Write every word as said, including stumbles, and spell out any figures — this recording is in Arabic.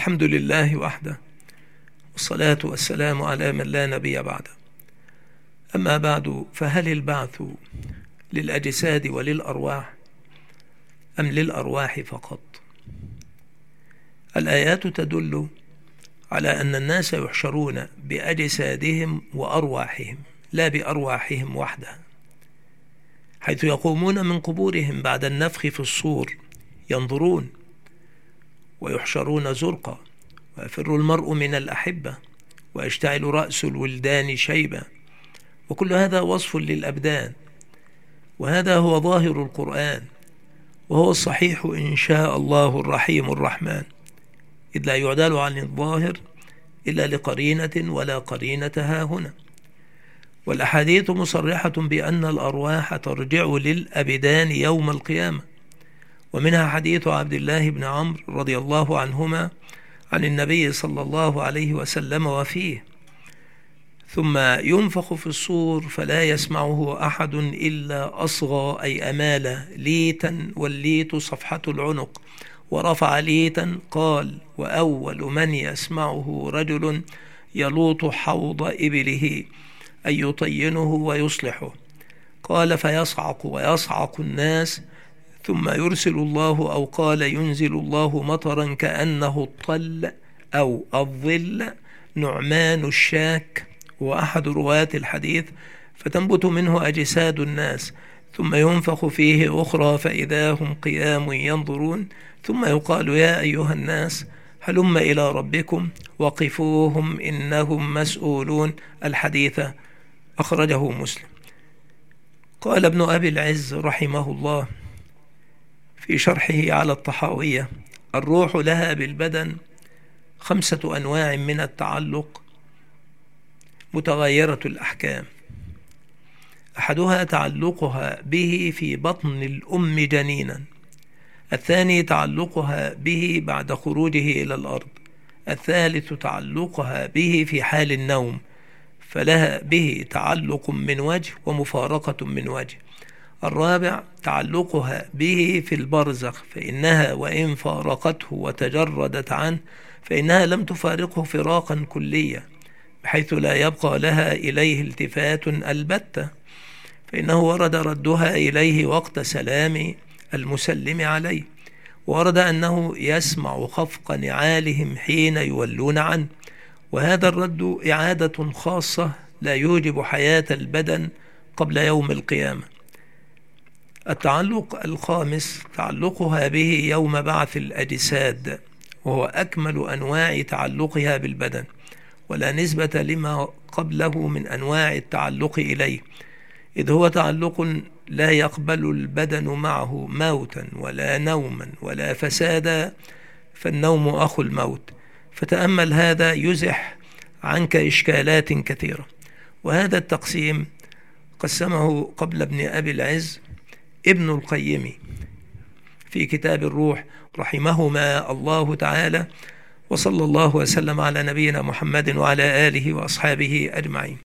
الحمد لله وحده، والصلاة والسلام على من لا نبي بعده. أما بعد، فهل البعث للأجساد وللأرواح أم للأرواح فقط؟ الآيات تدل على أن الناس يحشرون بأجسادهم وأرواحهم لا بأرواحهم وحدها، حيث يقومون من قبورهم بعد النفخ في الصور ينظرون ويحشرون زرقا، ويفر المرء من الأحبة، ويشتعل رأس الولدان شيبا، وكل هذا وصف للأبدان، وهذا هو ظاهر القرآن، وهو الصحيح إن شاء الله الرحيم الرحمن، إذ لا يعدل عن الظاهر إلا لقرينة ولا قرينة ها هنا. والأحاديث مصرحة بأن الأرواح ترجع للأبدان يوم القيامة، ومنها حديث عبد الله بن عمرو رضي الله عنهما عن النبي صلى الله عليه وسلم وفيه: ثم ينفخ في الصور فلا يسمعه أحد إلا أصغى أي أمال ليتا، والليت صفحة العنق، ورفع ليتا قال: وأول من يسمعه رجل يلوط حوض إبله أي يطينه ويصلحه. قال: فيصعق ويصعق الناس، ثم يرسل الله أو قال ينزل الله مطرا كأنه الطل أو الظل نعمان الشاك، وأحد رواة الحديث: فتنبت منه أجساد الناس، ثم ينفخ فيه أخرى فإذا هم قيام ينظرون، ثم يقال: يا أيها الناس هلم إلى ربكم وقفوهم إنهم مسؤولون. الحديث أخرجه مسلم. قال ابن أبي العز رحمه الله في شرحه على الطحاوية: الروح لها بالبدن خمسة أنواع من التعلق متغيرة الأحكام، أحدها تعلقها به في بطن الأم جنينا، الثاني تعلقها به بعد خروجه إلى الأرض، الثالث تعلقها به في حال النوم، فلها به تعلق من وجه ومفارقة من وجه، الرابع تعلقها به في البرزخ، فإنها وإن فارقته وتجردت عنه فإنها لم تفارقه فراقا كليا بحيث لا يبقى لها إليه التفات البتة، فإنه ورد ردها إليه وقت سلام المسلم عليه، ورد أنه يسمع خفق نعالهم حين يولون عنه، وهذا الرد إعادة خاصة لا يوجب حياة البدن قبل يوم القيامة. التعلق الخامس تعلقها به يوم بعث الأجساد، وهو أكمل أنواع تعلقها بالبدن، ولا نسبة لما قبله من أنواع التعلق إليه، إذ هو تعلق لا يقبل البدن معه موتا ولا نوما ولا فسادا، فالنوم أخو الموت. فتأمل هذا يزح عنك إشكالات كثيرة. وهذا التقسيم قسمه قبل ابن أبي العز ابن القيم في كتاب الروح رحمهما الله تعالى، وصلى الله وسلم على نبينا محمد وعلى آله وأصحابه أجمعين.